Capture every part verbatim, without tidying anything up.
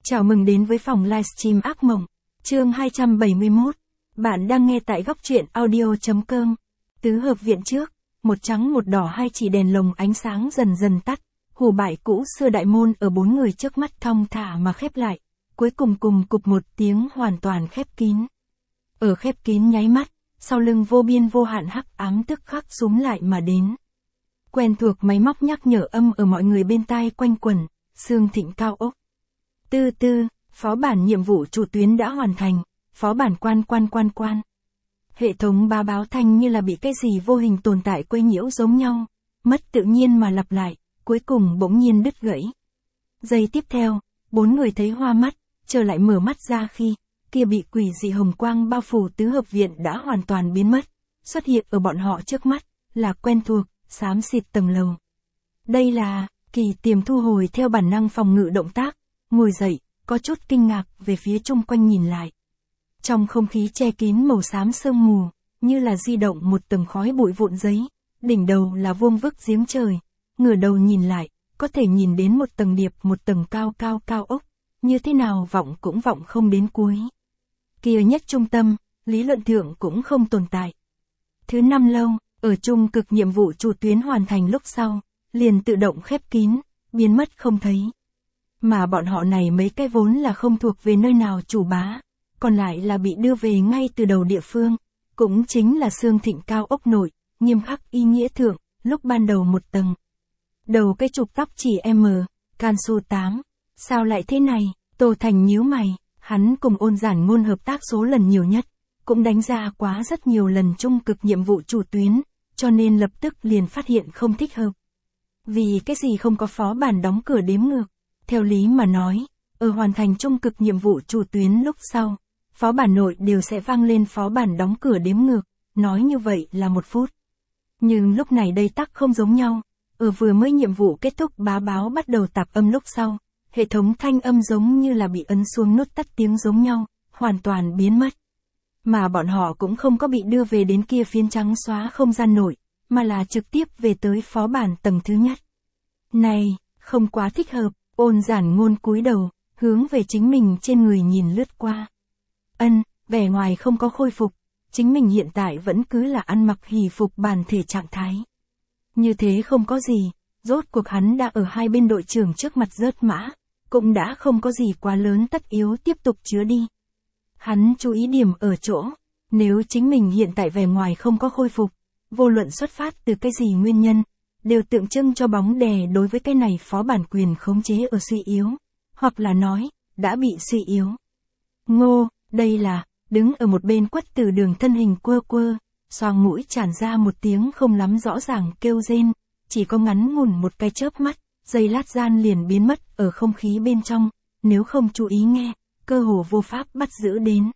Chào mừng đến với phòng livestream ác mộng, chương hai trăm bảy mươi mốt. Bạn đang nghe tại góc truyện audio.com. Tứ hợp viện trước, một trắng một đỏ hai chỉ đèn lồng ánh sáng dần dần tắt. Hủ bại cũ xưa đại môn ở bốn người trước mắt thong thả mà khép lại. Cuối cùng cùng cục một tiếng hoàn toàn khép kín. Ở khép kín nháy mắt, sau lưng vô biên vô hạn hắc ám tức khắc súm lại mà đến. Quen thuộc máy móc nhắc nhở âm ở mọi người bên tai quanh quẩn, xương thịnh cao ốc. Tư tư, phó bản nhiệm vụ chủ tuyến đã hoàn thành, phó bản quan quan quan quan. Hệ thống ba báo thanh như là bị cái gì vô hình tồn tại quấy nhiễu giống nhau, mất tự nhiên mà lặp lại, cuối cùng bỗng nhiên đứt gãy. Giây tiếp theo, bốn người thấy hoa mắt, trở lại mở mắt ra khi, kia bị quỷ dị hồng quang bao phủ tứ hợp viện đã hoàn toàn biến mất, xuất hiện ở bọn họ trước mắt, là quen thuộc, xám xịt tầng lầu. Đây là, Kỳ Tiềm thu hồi theo bản năng phòng ngự động tác, ngồi dậy, có chút kinh ngạc về phía chung quanh nhìn lại. Trong không khí che kín màu xám sương mù, như là di động một tầng khói bụi vụn giấy, đỉnh đầu là vuông vức giếng trời, ngửa đầu nhìn lại, có thể nhìn đến một tầng điệp một tầng cao cao cao ốc, như thế nào vọng cũng vọng không đến cuối. Kia nhất trung tâm, lý luận thượng cũng không tồn tại. Thứ năm lâu, ở trung cực nhiệm vụ chủ tuyến hoàn thành lúc sau, liền tự động khép kín, biến mất không thấy. Mà bọn họ này mấy cái vốn là không thuộc về nơi nào chủ bá, còn lại là bị đưa về ngay từ đầu địa phương, cũng chính là xương thịnh cao ốc nội, nghiêm khắc ý nghĩa thượng, lúc ban đầu một tầng. Đầu cái trục tóc chỉ M, can su tám, sao lại thế này, Tô Thành nhíu mày, hắn cùng Ôn Giản Ngôn hợp tác số lần nhiều nhất, cũng đánh ra quá rất nhiều lần trung cực nhiệm vụ chủ tuyến, cho nên lập tức liền phát hiện không thích hợp. Vì cái gì không có phó bản đóng cửa đếm ngược. Theo lý mà nói, ở hoàn thành trung cực nhiệm vụ chủ tuyến lúc sau, phó bản nội đều sẽ vang lên phó bản đóng cửa đếm ngược, nói như vậy là một phút. Nhưng lúc này đây tắc không giống nhau, ở vừa mới nhiệm vụ kết thúc bá báo bắt đầu tạp âm lúc sau, hệ thống thanh âm giống như là bị ấn xuống nút tắt tiếng giống nhau, hoàn toàn biến mất. Mà bọn họ cũng không có bị đưa về đến kia phiến trắng xóa không gian nội, mà là trực tiếp về tới phó bản tầng thứ nhất. Này, không quá thích hợp. Ôn Giản Ngôn cúi đầu, hướng về chính mình trên người nhìn lướt qua. Ân, vẻ ngoài không có khôi phục, chính mình hiện tại vẫn cứ là ăn mặc hỷ phục bản thể trạng thái. Như thế không có gì, rốt cuộc hắn đã ở hai bên đội trưởng trước mặt rớt mã, cũng đã không có gì quá lớn tất yếu tiếp tục chứa đi. Hắn chú ý điểm ở chỗ, nếu chính mình hiện tại vẻ ngoài không có khôi phục, vô luận xuất phát từ cái gì nguyên nhân, đều tượng trưng cho bóng đè đối với cái này phó bản quyền khống chế ở suy yếu, hoặc là nói, đã bị suy yếu. Ngô, đây là, đứng ở một bên Quất Tử Đường thân hình quơ quơ, xoang mũi tràn ra một tiếng không lắm rõ ràng kêu rên, chỉ có ngắn ngủn một cái chớp mắt, giây lát gian liền biến mất ở không khí bên trong, nếu không chú ý nghe, cơ hồ vô pháp bắt giữ đến.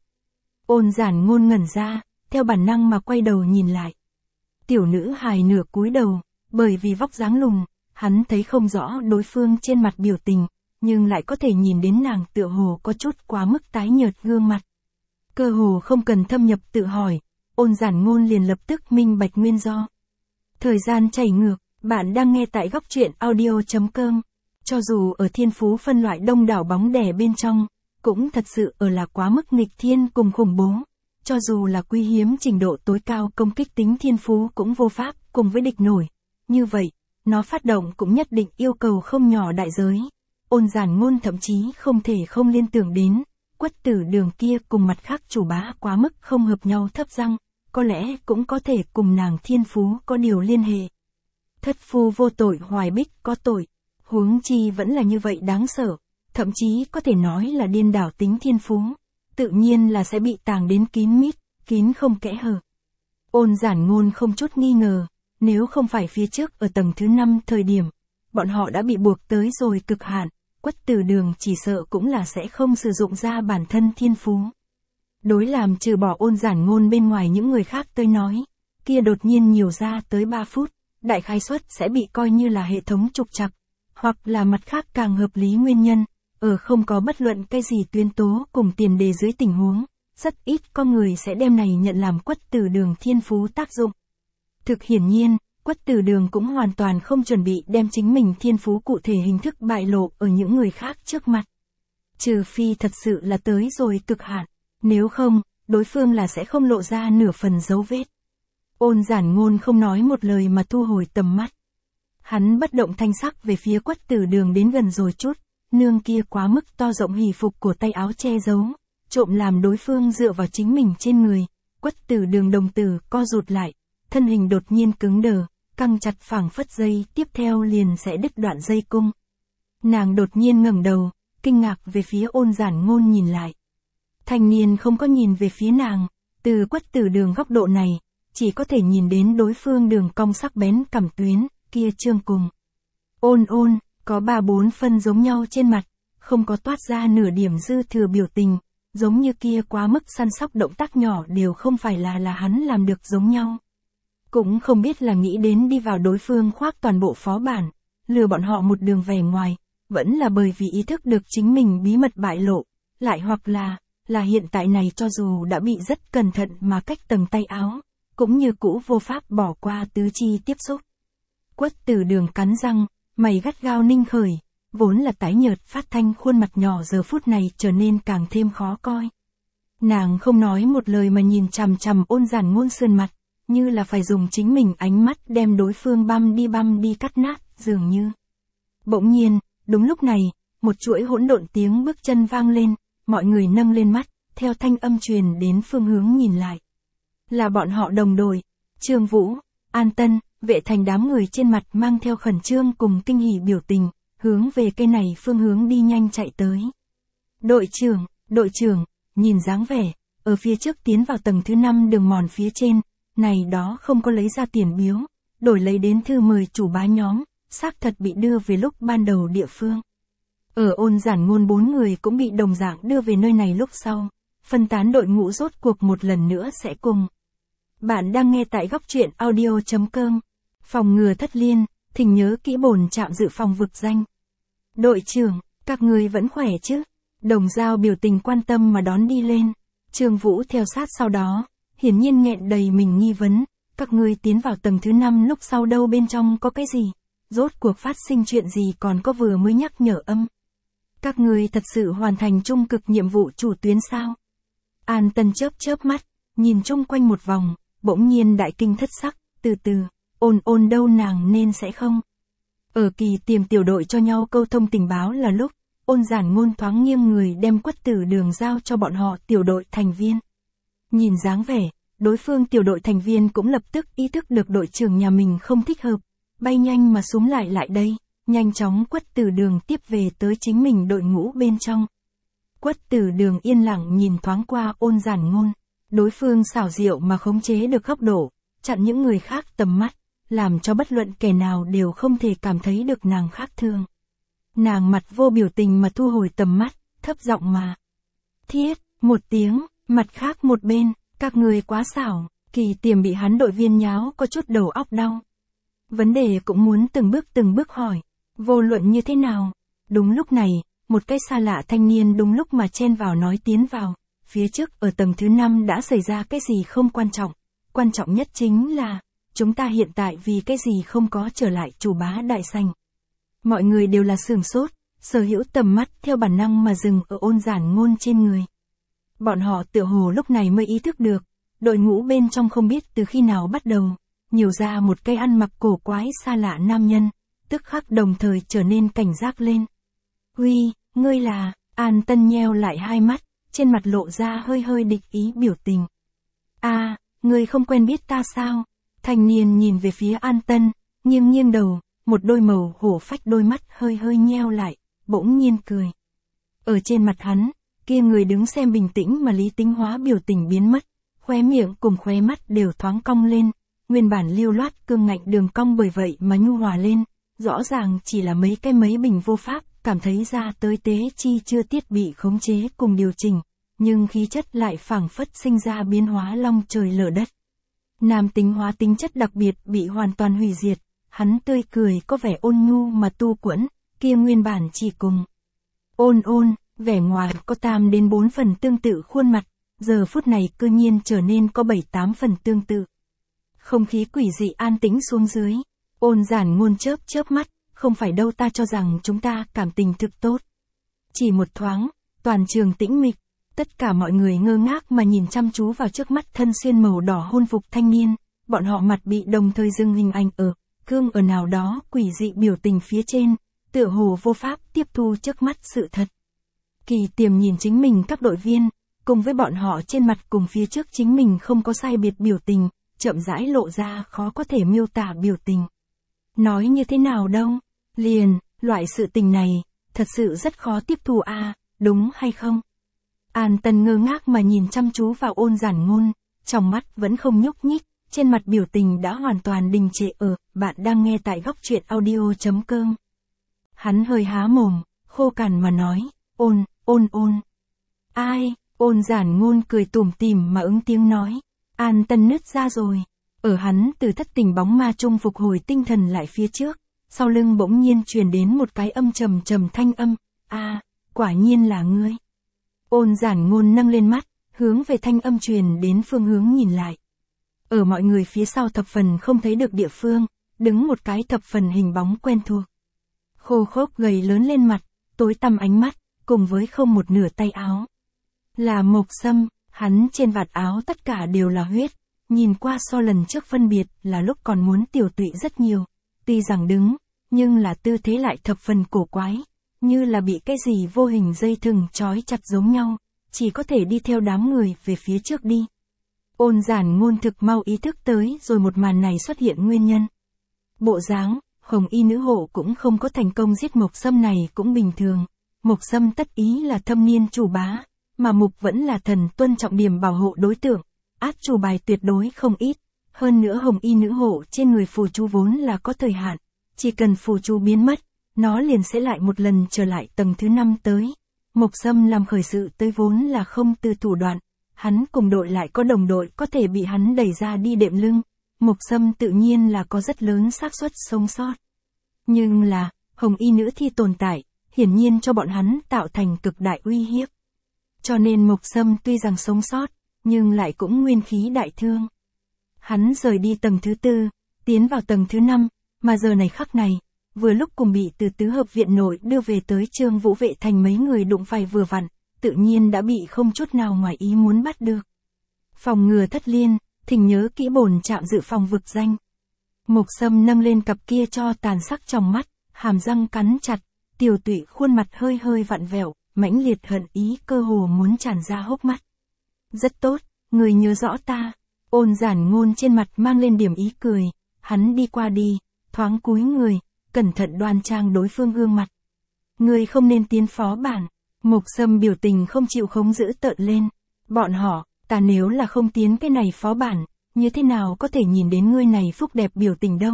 Ôn Giản Ngôn ngẩn ra, theo bản năng mà quay đầu nhìn lại. Tiểu nữ hài nửa cúi đầu. Bởi vì vóc dáng lùn, hắn thấy không rõ đối phương trên mặt biểu tình, nhưng lại có thể nhìn đến nàng tựa hồ có chút quá mức tái nhợt gương mặt. Cơ hồ không cần thâm nhập tự hỏi, Ôn Giản Ngôn liền lập tức minh bạch nguyên do. Thời gian chảy ngược, bạn đang nghe tại góc truyện audio.com. Cho dù ở thiên phú phân loại đông đảo bóng đè bên trong, cũng thật sự ở là quá mức nghịch thiên cùng khủng bố. Cho dù là quý hiếm trình độ tối cao công kích tính thiên phú cũng vô pháp cùng với địch nổi. Như vậy, nó phát động cũng nhất định yêu cầu không nhỏ đại giới. Ôn Giản Ngôn thậm chí không thể không liên tưởng đến, Quất Tử Đường kia cùng mặt khác chủ bá quá mức không hợp nhau thấp răng, có lẽ cũng có thể cùng nàng thiên phú có điều liên hệ. Thất phu vô tội hoài bích có tội, huống chi vẫn là như vậy đáng sợ, thậm chí có thể nói là điên đảo tính thiên phú, tự nhiên là sẽ bị tàng đến kín mít, kín không kẽ hở. Ôn Giản Ngôn không chút nghi ngờ. Nếu không phải phía trước ở tầng thứ năm thời điểm, bọn họ đã bị buộc tới rồi cực hạn, Quất Tử Đường chỉ sợ cũng là sẽ không sử dụng ra bản thân thiên phú. Đối làm trừ bỏ Ôn Giản Ngôn bên ngoài những người khác tới nói, kia đột nhiên nhiều ra tới ba phút, đại khái suất sẽ bị coi như là hệ thống trục trặc, hoặc là mặt khác càng hợp lý nguyên nhân, ở không có bất luận cái gì tuyên tố cùng tiền đề dưới tình huống, rất ít con người sẽ đem này nhận làm Quất Tử Đường thiên phú tác dụng. Thực hiển nhiên, Quất Tử Đường cũng hoàn toàn không chuẩn bị đem chính mình thiên phú cụ thể hình thức bại lộ ở những người khác trước mặt. Trừ phi thật sự là tới rồi cực hạn, nếu không, đối phương là sẽ không lộ ra nửa phần dấu vết. Ôn Giản Ngôn không nói một lời mà thu hồi tầm mắt. Hắn bất động thanh sắc về phía Quách Tử Đường đến gần rồi chút, nương kia quá mức to rộng hỉ phục của tay áo che giấu, trộm làm đối phương dựa vào chính mình trên người. Quách Tử Đường đồng tử co rụt lại, thân hình đột nhiên cứng đờ, căng chặt phảng phất dây tiếp theo liền sẽ đứt đoạn dây cung. Nàng đột nhiên ngẩng đầu, kinh ngạc về phía Ôn Giản Ngôn nhìn lại. Thanh niên không có nhìn về phía nàng, từ Quách Tử Đường góc độ này, chỉ có thể nhìn đến đối phương đường cong sắc bén cằm tuyến, kia trương cùng. Ôn ôn, có ba bốn phân giống nhau trên mặt, không có toát ra nửa điểm dư thừa biểu tình, giống như kia quá mức săn sóc động tác nhỏ đều không phải là là hắn làm được giống nhau. Cũng không biết là nghĩ đến đi vào đối phương khoác toàn bộ phó bản, lừa bọn họ một đường về ngoài, vẫn là bởi vì ý thức được chính mình bí mật bại lộ, lại hoặc là, là hiện tại này cho dù đã bị rất cẩn thận mà cách tầng tay áo, cũng như cũ vô pháp bỏ qua tứ chi tiếp xúc. Quách Tử Đường cắn răng, mày gắt gao ninh khởi, vốn là tái nhợt phát thanh khuôn mặt nhỏ giờ phút này trở nên càng thêm khó coi. Nàng không nói một lời mà nhìn chằm chằm Ôn Giản Ngôn sườn mặt, như là phải dùng chính mình ánh mắt đem đối phương băm đi băm đi cắt nát, dường như. Bỗng nhiên, đúng lúc này, một chuỗi hỗn độn tiếng bước chân vang lên, mọi người nâng lên mắt, theo thanh âm truyền đến phương hướng nhìn lại. Là bọn họ đồng đội, Trương Vũ, An Tân, Vệ Thành đám người trên mặt mang theo khẩn trương cùng kinh hỉ biểu tình, hướng về cây này phương hướng đi nhanh chạy tới. Đội trưởng, đội trưởng, nhìn dáng vẻ, ở phía trước tiến vào tầng thứ năm đường mòn phía trên, này đó không có lấy ra tiền biếu, đổi lấy đến thư mời chủ bá nhóm, xác thật bị đưa về lúc ban đầu địa phương. Ở Ôn Giản Ngôn bốn người cũng bị đồng dạng đưa về nơi này lúc sau, phân tán đội ngũ rốt cuộc một lần nữa sẽ cùng. Bạn đang nghe tại góc truyện audio chấm com. Phòng ngừa thất liên, thỉnh nhớ kỹ bổn trạm dự phòng vực danh. Đội trưởng, các người vẫn khỏe chứ? Đồng Dao biểu tình quan tâm mà đón đi lên. Trương Vũ theo sát sau đó, hiển nhiên nghẹn đầy mình nghi vấn. Các người tiến vào tầng thứ năm lúc sau đâu bên trong có cái gì? Rốt cuộc phát sinh chuyện gì còn có vừa mới nhắc nhở âm? Các người thật sự hoàn thành trung cực nhiệm vụ chủ tuyến sao? An Tân chớp chớp mắt, nhìn chung quanh một vòng, bỗng nhiên đại kinh thất sắc, từ từ, Ôn ôn đâu nàng nên sẽ không. Ở kỳ tìm tiểu đội cho nhau câu thông tình báo là lúc, Ôn Giản Ngôn thoáng nghiêng người đem Quách Tử Đường giao cho bọn họ tiểu đội thành viên. Nhìn dáng vẻ, đối phương tiểu đội thành viên cũng lập tức ý thức được đội trưởng nhà mình không thích hợp, bay nhanh mà xúm lại lại đây, nhanh chóng Quách Tử Đường tiếp về tới chính mình đội ngũ bên trong. Quách Tử Đường yên lặng nhìn thoáng qua Ôn Giản Ngôn, đối phương xảo diệu mà khống chế được góc độ, chặn những người khác tầm mắt, làm cho bất luận kẻ nào đều không thể cảm thấy được nàng khác thường. Nàng mặt vô biểu tình mà thu hồi tầm mắt, thấp giọng mà. Thiết, một tiếng, mặt khác một bên, các người quá xảo, kỳ tiềm bị hắn đội viên nháo có chút đầu óc đau. Vấn đề cũng muốn từng bước từng bước hỏi, vô luận như thế nào. Đúng lúc này, một cái xa lạ thanh niên đúng lúc mà chen vào nói tiến vào, phía trước ở tầng thứ năm đã xảy ra cái gì không quan trọng, quan trọng nhất chính là, chúng ta hiện tại vì cái gì không có trở lại chủ bá đại sảnh. Mọi người đều là sửng sốt, sở hữu tầm mắt theo bản năng mà dừng ở Ôn Giản Ngôn trên người. Bọn họ tựa hồ lúc này mới ý thức được, đội ngũ bên trong không biết từ khi nào bắt đầu, nhiều ra một cây ăn mặc cổ quái xa lạ nam nhân, tức khắc đồng thời trở nên cảnh giác lên. Huy, ngươi là, An Tân nheo lại hai mắt, trên mặt lộ ra hơi hơi địch ý biểu tình. A, à, ngươi không quen biết ta sao? Thanh niên nhìn về phía An Tân, nghiêng nghiêng đầu, một đôi màu hổ phách đôi mắt hơi hơi nheo lại, bỗng nhiên cười. Ở trên mặt hắn, kia người đứng xem bình tĩnh mà lý tính hóa biểu tình biến mất, khóe miệng cùng khóe mắt đều thoáng cong lên, nguyên bản lưu loát cương ngạnh đường cong bởi vậy mà nhu hòa lên, rõ ràng chỉ là mấy cái mấy bình vô pháp, cảm thấy ra tới tế chi chưa tiết bị khống chế cùng điều chỉnh, nhưng khí chất lại phảng phất sinh ra biến hóa long trời lở đất. Nam tính hóa tính chất đặc biệt bị hoàn toàn hủy diệt, hắn tươi cười có vẻ ôn nhu mà tu quẫn, kia nguyên bản chỉ cùng. Ôn ôn, vẻ ngoài có tam đến bốn phần tương tự khuôn mặt, giờ phút này cư nhiên trở nên có bảy tám phần tương tự. Không khí quỷ dị an tĩnh xuống dưới, Ôn Giản Ngôn chớp chớp mắt, không phải đâu ta cho rằng chúng ta cảm tình thực tốt. Chỉ một thoáng, Toàn trường tĩnh mịch, tất cả mọi người ngơ ngác mà nhìn chăm chú vào trước mắt thân xuyên màu đỏ hôn phục thanh niên, bọn họ mặt bị đồng thời dưng hình ảnh ở, gương ở nào đó quỷ dị biểu tình phía trên, tựa hồ vô pháp tiếp thu trước mắt sự thật. Kỳ Tiềm nhìn chính mình các đội viên, cùng với bọn họ trên mặt cùng phía trước chính mình không có sai biệt biểu tình, chậm rãi lộ ra khó có thể miêu tả biểu tình. Nói như thế nào đâu, liền, loại sự tình này, thật sự rất khó tiếp thu a, đúng hay không? An Tân ngơ ngác mà nhìn chăm chú vào Ôn Giản Ngôn, trong mắt vẫn không nhúc nhích, trên mặt biểu tình đã hoàn toàn đình trệ. Ở, bạn đang nghe tại góc truyện audio chấm com. Hắn hơi há mồm, khô cằn mà nói, ôn, ôn ôn. Ai, Ôn Giản Ngôn cười tủm tỉm mà ứng tiếng nói, An Tân nứt ra rồi. Ở hắn từ thất tình bóng ma trung phục hồi tinh thần lại phía trước, sau lưng bỗng nhiên truyền đến một cái âm trầm trầm thanh âm, a, quả nhiên là ngươi. Ôn Giản Ngôn nâng lên mắt, hướng về thanh âm truyền đến phương hướng nhìn lại. Ở mọi người phía sau thập phần không thấy được địa phương, đứng một cái thập phần hình bóng quen thuộc. Khô khốc gầy lớn lên mặt, tối tăm ánh mắt, cùng với không một nửa tay áo. Là Mộc Sâm, hắn trên vạt áo tất cả đều là huyết, nhìn qua so lần trước phân biệt là lúc còn muốn tiểu tụy rất nhiều. Tuy rằng đứng, nhưng là tư thế lại thập phần cổ quái, như là bị cái gì vô hình dây thừng trói chặt giống nhau, chỉ có thể đi theo đám người về phía trước đi. Ôn Giản Ngôn thực mau ý thức tới rồi một màn này xuất hiện nguyên nhân. Bộ dáng, Hồng Y nữ hộ cũng không có thành công giết Mộc Sâm này cũng bình thường. Mộc Sâm tất ý là thâm niên chủ bá, mà Mục vẫn là thần tuân trọng điểm bảo hộ đối tượng, át chủ bài tuyệt đối không ít. Hơn nữa Hồng Y nữ hộ trên người phù chú vốn là có thời hạn, chỉ cần phù chú biến mất, nó liền sẽ lại một lần trở lại tầng thứ năm tới. Mộc Sâm làm khởi sự tới vốn là không từ thủ đoạn, hắn cùng đội lại có đồng đội có thể bị hắn đẩy ra đi đệm lưng, Mộc Sâm tự nhiên là có rất lớn xác suất sống sót. Nhưng là, Hồng Y nữ thi tồn tại, hiển nhiên cho bọn hắn tạo thành cực đại uy hiếp. Cho nên Mộc Sâm tuy rằng sống sót, nhưng lại cũng nguyên khí đại thương. Hắn rời đi tầng thứ tư, tiến vào tầng thứ năm, mà giờ này khắc này, vừa lúc cùng bị từ tứ hợp viện nội đưa về tới Trương Vũ Vệ Thành mấy người đụng phải vừa vặn, tự nhiên đã bị không chút nào ngoài ý muốn bắt được. Phòng ngừa thất liên, thỉnh nhớ kỹ bổn trạm dự phòng vực danh. Mộc Sâm nâng lên cặp kia cho tàn sắc trong mắt, hàm răng cắn chặt, tiểu tụy khuôn mặt hơi hơi vặn vẹo, mãnh liệt hận ý cơ hồ muốn tràn ra hốc mắt. Rất tốt, người nhớ rõ ta. Ôn Giản Ngôn trên mặt mang lên điểm ý cười, hắn đi qua đi, thoáng cúi người, cẩn thận đoan trang đối phương gương mặt. Người không nên tiến phó bản. Mộc Sâm biểu tình không chịu khống giữ tợn lên. Bọn họ, ta nếu là không tiến cái này phó bản, như thế nào có thể nhìn đến ngươi này phúc đẹp biểu tình đâu.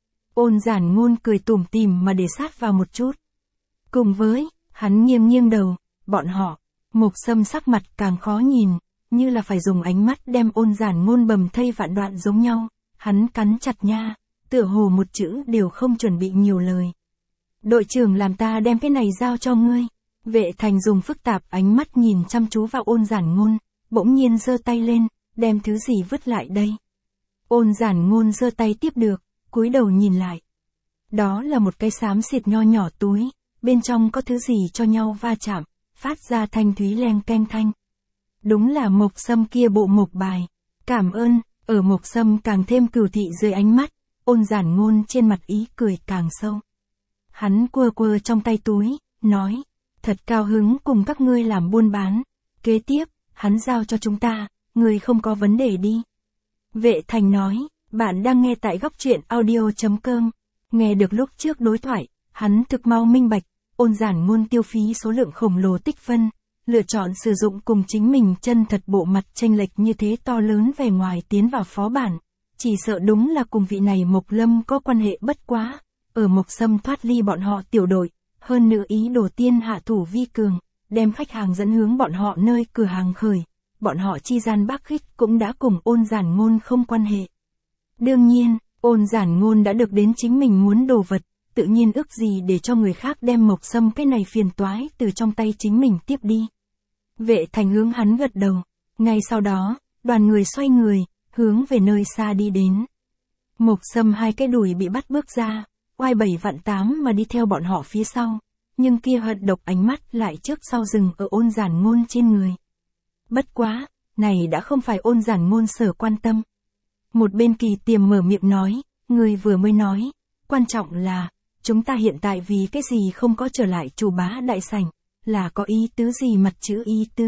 Ôn Giản Ngôn cười tủm tỉm mà để sát vào một chút. Cùng với, hắn nghiêng nghiêng đầu, bọn họ, Mộc Sâm sắc mặt càng khó nhìn, như là phải dùng ánh mắt đem Ôn Giản Ngôn bầm thây vạn đoạn giống nhau, hắn cắn chặt nha, tựa hồ một chữ đều không chuẩn bị nhiều lời. Đội trưởng làm ta đem cái này giao cho ngươi. Vệ Thành dùng phức tạp ánh mắt nhìn chăm chú vào Ôn Giản Ngôn, bỗng nhiên giơ tay lên, đem thứ gì vứt lại đây. Ôn Giản Ngôn giơ tay tiếp được, cúi đầu nhìn lại. Đó là một cái xám xịt nho nhỏ túi, bên trong có thứ gì cho nhau va chạm, phát ra thanh thúy leng keng thanh. Đúng là Mộc Sâm kia bộ mộc bài. Cảm ơn. Ở Mộc Sâm càng thêm cừu thị dưới ánh mắt, Ôn Giản Ngôn trên mặt ý cười càng sâu. Hắn quơ quơ trong tay túi, nói, thật cao hứng cùng các ngươi làm buôn bán. Kế tiếp, hắn giao cho chúng ta, ngươi không có vấn đề đi. Vệ Thành nói, bạn đang nghe tại góc truyện audio chấm com. Nghe được lúc trước đối thoại, hắn thực mau minh bạch, Ôn Giản Ngôn tiêu phí số lượng khổng lồ tích phân, lựa chọn sử dụng cùng chính mình chân thật bộ mặt chênh lệch như thế to lớn về ngoài tiến vào phó bản. Chỉ sợ đúng là cùng vị này Mộc Lâm có quan hệ bất quá. Ở Mộc Sâm thoát ly bọn họ tiểu đội, hơn nữa ý đồ tiên hạ thủ vi cường, đem khách hàng dẫn hướng bọn họ nơi cửa hàng khởi. Bọn họ chi gian bác khích cũng đã cùng Ôn Giản Ngôn không quan hệ. Đương nhiên, Ôn Giản Ngôn đã được đến chính mình muốn đồ vật, tự nhiên ước gì để cho người khác đem Mộc Sâm cái này phiền toái từ trong tay chính mình tiếp đi. Vệ Thành hướng hắn gật đầu. Ngay sau đó, đoàn người xoay người, hướng về nơi xa đi đến. Mộc Sâm hai cái đùi bị bắt bước ra, oai bảy vạn tám mà đi theo bọn họ phía sau. nhưng kia hận độc ánh mắt lại trước sau dừng ở Ôn Giản Ngôn trên người. Bất quá, này đã không phải Ôn Giản Ngôn sở quan tâm. Một bên Kỳ Tiềm mở miệng nói, người vừa mới nói, quan trọng là, chúng ta hiện tại vì cái gì không có trở lại chủ bá đại sảnh, là có ý tứ gì mặt chữ ý tứ.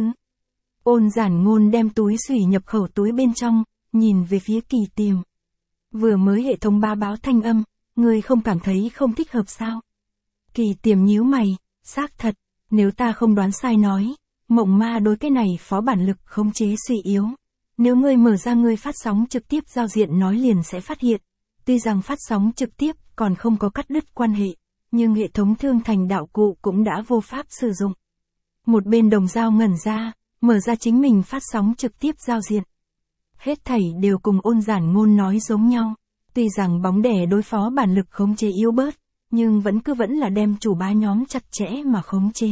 Ôn Giản Ngôn đem túi xùy nhập khẩu túi bên trong, nhìn về phía Kỳ Tiềm. Vừa mới hệ thống ba báo thanh âm, người không cảm thấy không thích hợp sao? Kỳ Tiềm nhíu mày, xác thật, nếu ta không đoán sai nói, mộng ma đối cái này phó bản lực khống chế suy yếu. Nếu ngươi mở ra ngươi phát sóng trực tiếp giao diện nói liền sẽ phát hiện, tuy rằng phát sóng trực tiếp còn không có cắt đứt quan hệ, nhưng hệ thống thương thành đạo cụ cũng đã vô pháp sử dụng. Một bên Đồng Dao ngẩn ra, mở ra chính mình phát sóng trực tiếp giao diện. Hết thảy đều cùng Ôn Giản Ngôn nói giống nhau, tuy rằng bóng đè đối phó bản lực khống chế yếu bớt, nhưng vẫn cứ vẫn là đem chủ bá nhóm chặt chẽ mà khống chế.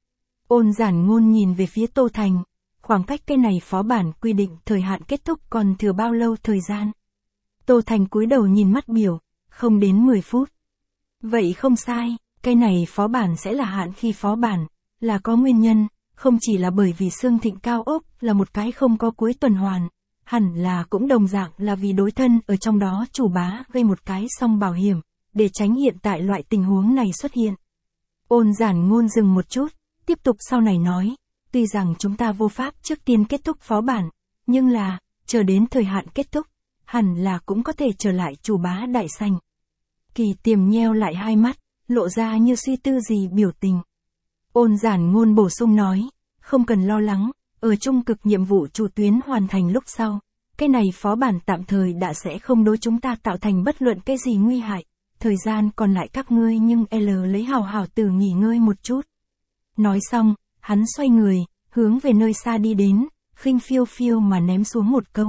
Ôn Giản Ngôn nhìn về phía Tô Thành, khoảng cách cái này phó bản quy định thời hạn kết thúc còn thừa bao lâu thời gian. Tô Thành cúi đầu nhìn mắt biểu, không đến mười phút. Vậy không sai, cái này phó bản sẽ là hạn khi phó bản, là có nguyên nhân, không chỉ là bởi vì Sương Thịnh Cao Ốc là một cái không có cuối tuần hoàn, hẳn là cũng đồng dạng là vì đối thân ở trong đó chủ bá gây một cái song bảo hiểm, để tránh hiện tại loại tình huống này xuất hiện. Ôn Giản Ngôn dừng một chút, tiếp tục sau này nói, tuy rằng chúng ta vô pháp trước tiên kết thúc phó bản, nhưng là, chờ đến thời hạn kết thúc, hẳn là cũng có thể trở lại chủ bá đại sảnh. Kỳ Tiềm nheo lại hai mắt, lộ ra như suy tư gì biểu tình. Ôn Giản Ngôn bổ sung nói, không cần lo lắng, ở trung cực nhiệm vụ chủ tuyến hoàn thành lúc sau, cái này phó bản tạm thời đã sẽ không đối chúng ta tạo thành bất luận cái gì nguy hại, thời gian còn lại các ngươi nhưng L lấy hào hào tử nghỉ ngơi một chút. Nói xong, hắn xoay người, hướng về nơi xa đi đến, khinh phiêu phiêu mà ném xuống một câu.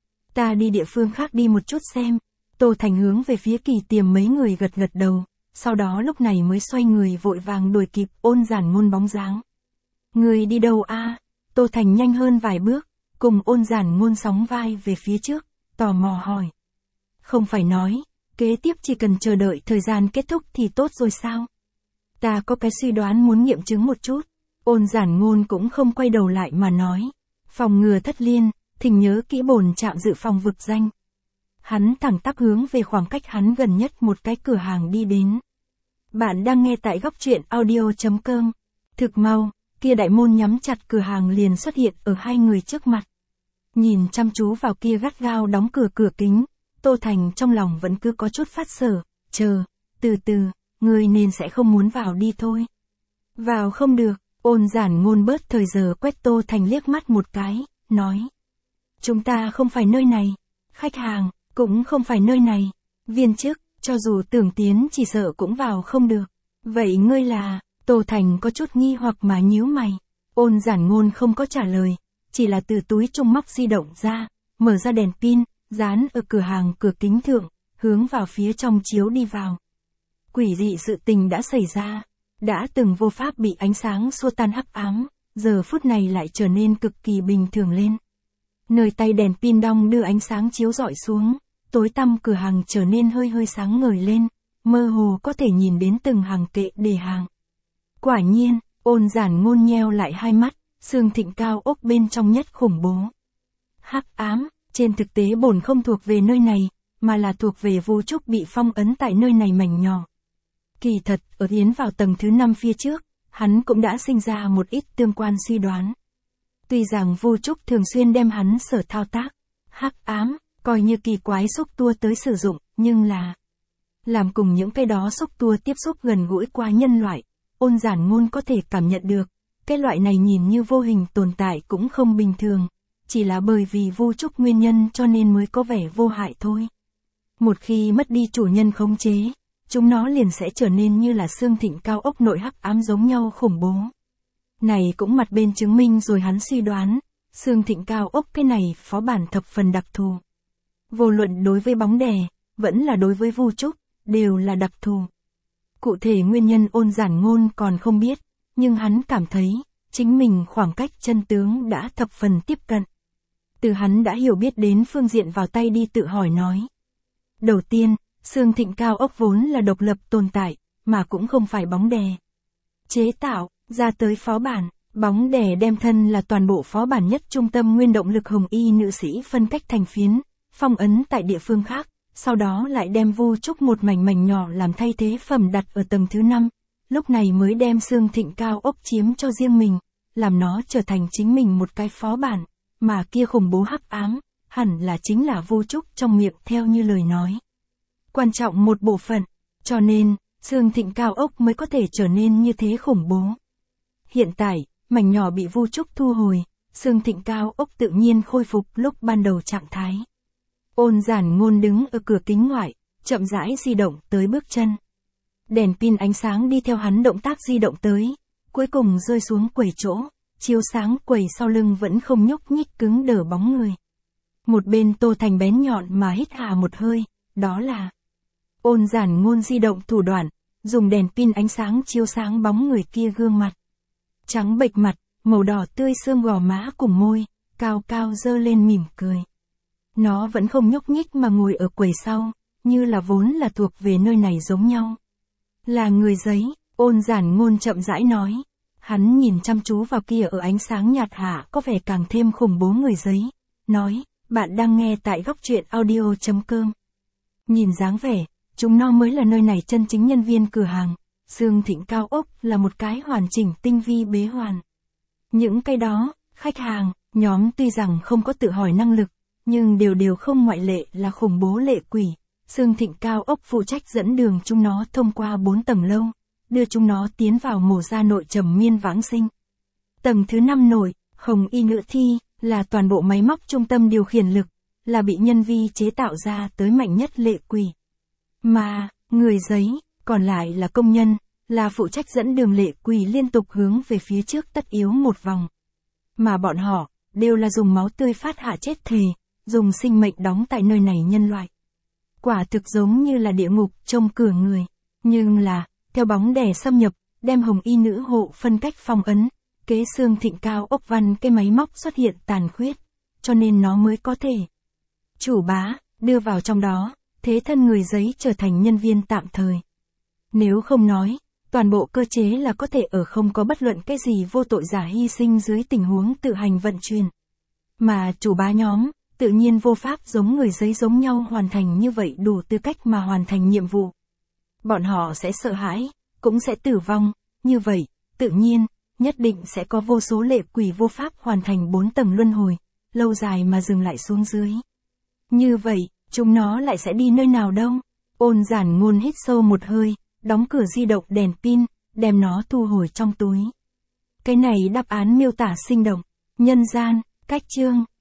Ta đi địa phương khác đi một chút xem. Tô Thành hướng về phía Kỳ Tiềm mấy người gật gật đầu, sau đó lúc này mới xoay người vội vàng đuổi kịp Ôn Giản Ngôn bóng dáng. Người đi đâu a? Tô Thành nhanh hơn vài bước, cùng Ôn Giản Ngôn sóng vai về phía trước, tò mò hỏi. Không phải nói, kế tiếp chỉ cần chờ đợi thời gian kết thúc thì tốt rồi sao? Ta có cái suy đoán muốn nghiệm chứng một chút. Ôn Giản Ngôn cũng không quay đầu lại mà nói. Phòng ngừa thất liên, thỉnh nhớ kỹ bổn trạm dự phòng vực danh. Hắn thẳng tắp hướng về khoảng cách hắn gần nhất một cái cửa hàng đi đến. Bạn đang nghe tại góc truyện audio.com. Thực mau, kia đại môn nhắm chặt cửa hàng liền xuất hiện ở hai người trước mặt. Nhìn chăm chú vào kia gắt gao đóng cửa cửa kính, Tô Thành trong lòng vẫn cứ có chút phát sở, chờ, từ từ, người nên sẽ không muốn vào đi thôi. Vào không được, Ôn Giản Ngôn bớt thời giờ quét Tô Thành liếc mắt một cái, nói. Chúng ta không phải nơi này, khách hàng, cũng không phải nơi này, viên chức, cho dù tưởng tiến chỉ sợ cũng vào không được. Vậy ngươi là, Tô Thành có chút nghi hoặc mà nhíu mày. Ôn Giản Ngôn không có trả lời, chỉ là từ túi trung móc di động ra, mở ra đèn pin, dán ở cửa hàng cửa kính thượng, hướng vào phía trong chiếu đi vào. Quỷ dị sự tình đã xảy ra, đã từng vô pháp bị ánh sáng xua tan hắc ám, giờ phút này lại trở nên cực kỳ bình thường lên. Nơi tay đèn pin đong đưa ánh sáng chiếu rọi xuống, tối tăm cửa hàng trở nên hơi hơi sáng ngời lên, mơ hồ có thể nhìn đến từng hàng kệ đề hàng. Quả nhiên, Ôn Giản Ngôn nheo lại hai mắt, Sương Thịnh Cao Ốc bên trong nhất khủng bố. Hắc ám, trên thực tế bổn không thuộc về nơi này, mà là thuộc về Vu Trúc bị phong ấn tại nơi này mảnh nhỏ. Kỳ thật, ở tiến vào tầng thứ năm phía trước, hắn cũng đã sinh ra một ít tương quan suy đoán. Tuy rằng Vu Trúc thường xuyên đem hắn sở thao tác, hắc ám, coi như kỳ quái xúc tua tới sử dụng, nhưng là làm cùng những cái đó xúc tua tiếp xúc gần gũi qua nhân loại, Ôn Giản Ngôn có thể cảm nhận được, cái loại này nhìn như vô hình tồn tại cũng không bình thường, chỉ là bởi vì Vu Trúc nguyên nhân cho nên mới có vẻ vô hại thôi. Một khi mất đi chủ nhân khống chế, chúng nó liền sẽ trở nên như là Sương Thịnh Cao Ốc nội hắc ám giống nhau khủng bố. Này cũng mặt bên chứng minh rồi hắn suy đoán, Sương Thịnh Cao Ốc cái này phó bản thập phần đặc thù. Vô luận đối với bóng đè, vẫn là đối với Vu Trúc, đều là đặc thù. Cụ thể nguyên nhân Ôn Giản Ngôn còn không biết, nhưng hắn cảm thấy, chính mình khoảng cách chân tướng đã thập phần tiếp cận. Từ hắn đã hiểu biết đến phương diện vào tay đi tự hỏi nói. Đầu tiên, Sương Thịnh Cao Ốc vốn là độc lập tồn tại, mà cũng không phải bóng đè. chế tạo, ra tới phó bản. Bóng đè đem thân là toàn bộ phó bản nhất trung tâm nguyên động lực hồng y nữ sĩ phân cách thành phiến, phong ấn tại địa phương khác, sau đó lại đem Vu Trúc một mảnh mảnh nhỏ làm thay thế phẩm đặt ở tầng thứ năm, lúc này mới đem Sương Thịnh cao ốc chiếm cho riêng mình, làm nó trở thành chính mình một cái phó bản, mà kia khủng bố hắc ám, hẳn là chính là Vu Trúc trong miệng theo như lời nói. Quan trọng một bộ phận, cho nên, Sương Thịnh cao ốc mới có thể trở nên như thế khủng bố. Hiện tại, mảnh nhỏ bị Vu Trúc thu hồi, Sương Thịnh cao ốc tự nhiên khôi phục lúc ban đầu trạng thái. Ôn Giản Ngôn đứng ở cửa kính ngoại, chậm rãi di động tới bước chân. Đèn pin ánh sáng đi theo hắn động tác di động tới, cuối cùng rơi xuống quầy chỗ, chiếu sáng quầy sau lưng vẫn không nhúc nhích cứng đờ bóng người. Một bên Tô Thành bén nhọn mà hít hà một hơi, đó là Ôn Giản Ngôn di động thủ đoạn, dùng đèn pin ánh sáng chiếu sáng bóng người kia gương mặt. Trắng bệch mặt, màu đỏ tươi xương gò má cùng môi, cao cao dơ lên mỉm cười. Nó vẫn không nhúc nhích mà ngồi ở quầy sau, như là vốn là thuộc về nơi này giống nhau. Là người giấy, Ôn Giản Ngôn chậm rãi nói. Hắn nhìn chăm chú vào kia ở ánh sáng nhạt hạ có vẻ càng thêm khủng bố người giấy. Nói, bạn đang nghe tại góc truyện audio chấm com. Nhìn dáng vẻ, chúng nó mới là nơi này chân chính nhân viên cửa hàng. Sương Thịnh cao ốc là một cái hoàn chỉnh tinh vi bế hoàn. Những cái đó, khách hàng, nhóm tuy rằng không có tự hỏi năng lực, nhưng đều đều không ngoại lệ là khủng bố lệ quỷ. Sương Thịnh cao ốc phụ trách dẫn đường chúng nó thông qua bốn tầng lâu, đưa chúng nó tiến vào mổ ra nội trầm miên vãng sinh. Tầng thứ năm nội, hồng y nữ thi, là toàn bộ máy móc trung tâm điều khiển lực, là bị nhân vi chế tạo ra tới mạnh nhất lệ quỷ. Mà, người giấy, còn lại là công nhân, là phụ trách dẫn đường lệ quỷ liên tục hướng về phía trước tất yếu một vòng. Mà bọn họ, đều là dùng máu tươi phát hạ chết thề, dùng sinh mệnh đóng tại nơi này nhân loại. Quả thực giống như là địa ngục trông cửa người, nhưng là, theo bóng đè xâm nhập, đem hồng y nữ hộ phân cách phong ấn, kế Sương Thịnh cao ốc văn cái máy móc xuất hiện tàn khuyết, cho nên nó mới có thể chủ bá, đưa vào trong đó, thế thân người giấy trở thành nhân viên tạm thời. Nếu không nói, toàn bộ cơ chế là có thể ở không có bất luận cái gì vô tội giả hy sinh dưới tình huống tự hành vận chuyển. Mà chủ bá nhóm, tự nhiên vô pháp giống người giấy giống nhau hoàn thành như vậy đủ tư cách mà hoàn thành nhiệm vụ. Bọn họ sẽ sợ hãi, cũng sẽ tử vong, như vậy, tự nhiên, nhất định sẽ có vô số lệ quỷ vô pháp hoàn thành bốn tầng luân hồi, lâu dài mà dừng lại xuống dưới. Như vậy, chúng nó lại sẽ đi nơi nào đâu? Ôn Giản Ngôn hít sâu một hơi, đóng cửa di động đèn pin, đem nó thu hồi trong túi. Cái này đáp án miêu tả sinh động, nhân gian, cách chương.